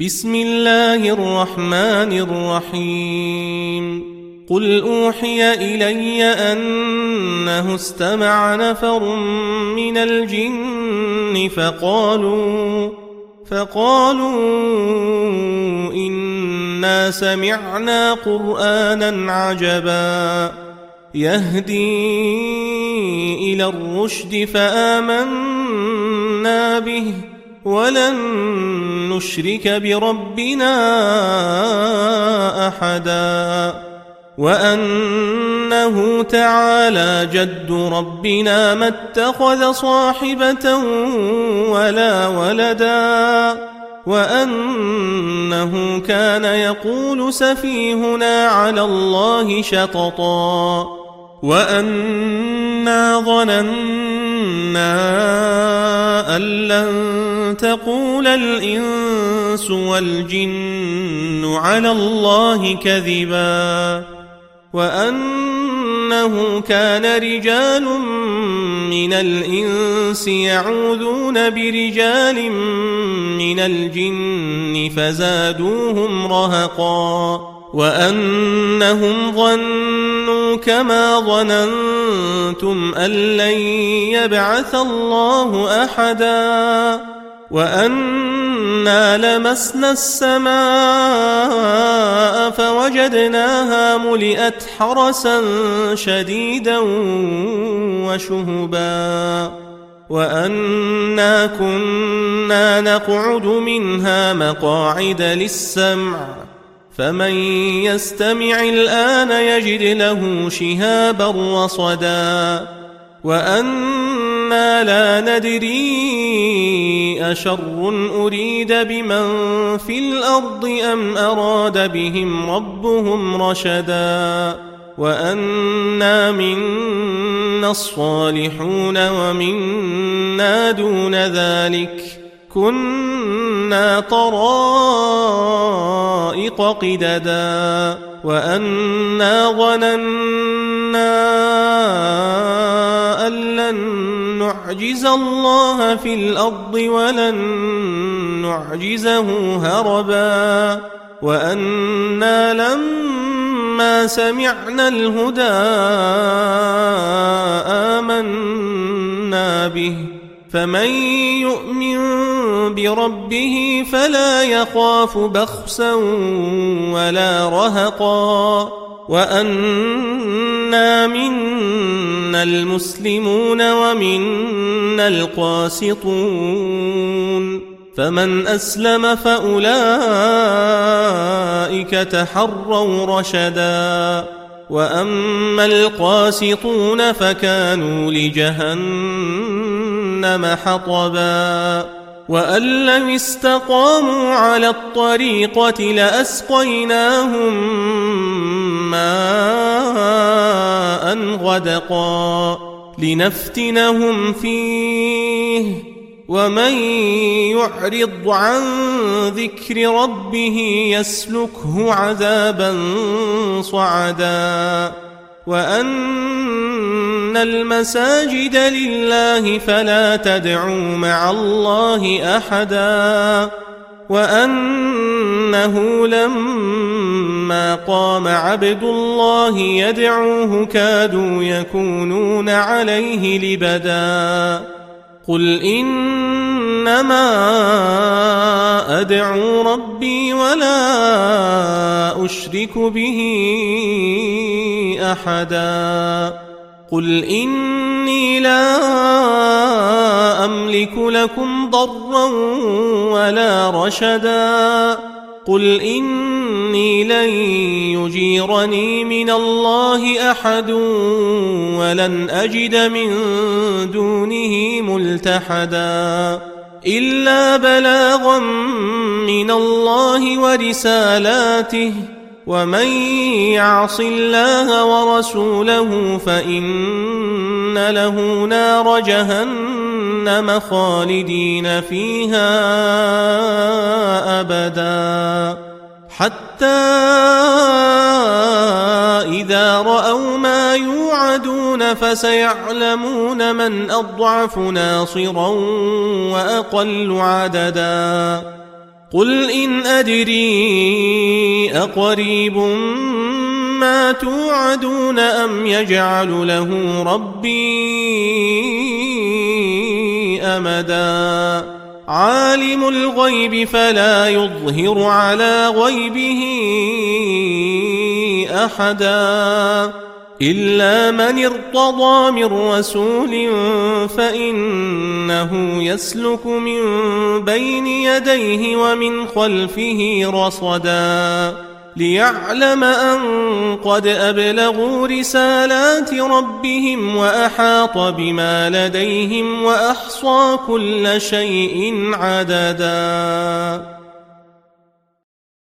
بسم الله الرحمن الرحيم قل أوحي إلي أنه استمع نفر من الجن فقالوا إنا سمعنا قرآنا عجبا يهدي إلى الرشد فآمنا به ولن نشرك بربنا أحدا وأنه تعالى جد ربنا ما اتخذ صاحبة ولا ولدا وأنه كان يقول سفيهنا على الله شططا وأنا ظننا أن لن تقول الإنس والجن على الله كذبا وأنه كان رجال من الإنس يعوذون برجال من الجن فزادوهم رهقا وأنهم ظنوا كما ظننتم أن لن يبعث الله أحدا وأنا لمسنا السماء فوجدناها ملئت حرسا شديدا وشهبا وأنا كنا نقعد منها مقاعد للسمع فمن يستمع الآن يجد له شهابا رصدا وأنا لا ندري أشر أريد بمن في الأرض أم أراد بهم ربهم رشدا وأنا منا الصالحون ومنا دون ذلك كنا طرائق قددا وأنا ظننا أن لن نعجز الله في الأرض ولن نعجزه هربا وأنا لما سمعنا الهدى آمنا به فمن يؤمن بربه فلا يخاف بخسا ولا رهقا وأنا منا المسلمون ومنا القاسطون فمن أسلم فأولئك تحروا رشدا وأما القاسطون فكانوا لجهنم حطبا وأن لم استقاموا على الطريقة لأسقيناهم ماء غدقا لنفتنهم فيه ومن يعرض عن ذكر ربه يسلكه عذابا صعدا وأن المساجد لله فلا تدعوا مع الله أحدا وأنه لما قام عبد الله يدعوه كادوا يكونون عليه لبدا قل إنما أدعو ربي ولا أشرك به أحدا قل إني لا أملك لكم ضرا ولا رشدا قل إني لن يجيرني من الله أحد ولن أجد من دونه ملتحدا إلا بلاغا من الله ورسالاته ومن يعص الله ورسوله فإن له نار جهنم خالدين فيها أبدا حتى إذا رأوا ما يوعدون فسيعلمون من أضعف ناصرا وأقل عددا قل إن أدري أقريب ما توعدون أم يجعل له ربي أمدا عالم الغيب فلا يظهر على غيبه أحدا إلا من ارتضى من رسول فإنه يسلك من بين يديه ومن خلفه رصدا ليعلم أن قد أبلغوا رسالات ربهم وأحاط بما لديهم وأحصى كل شيء عددا.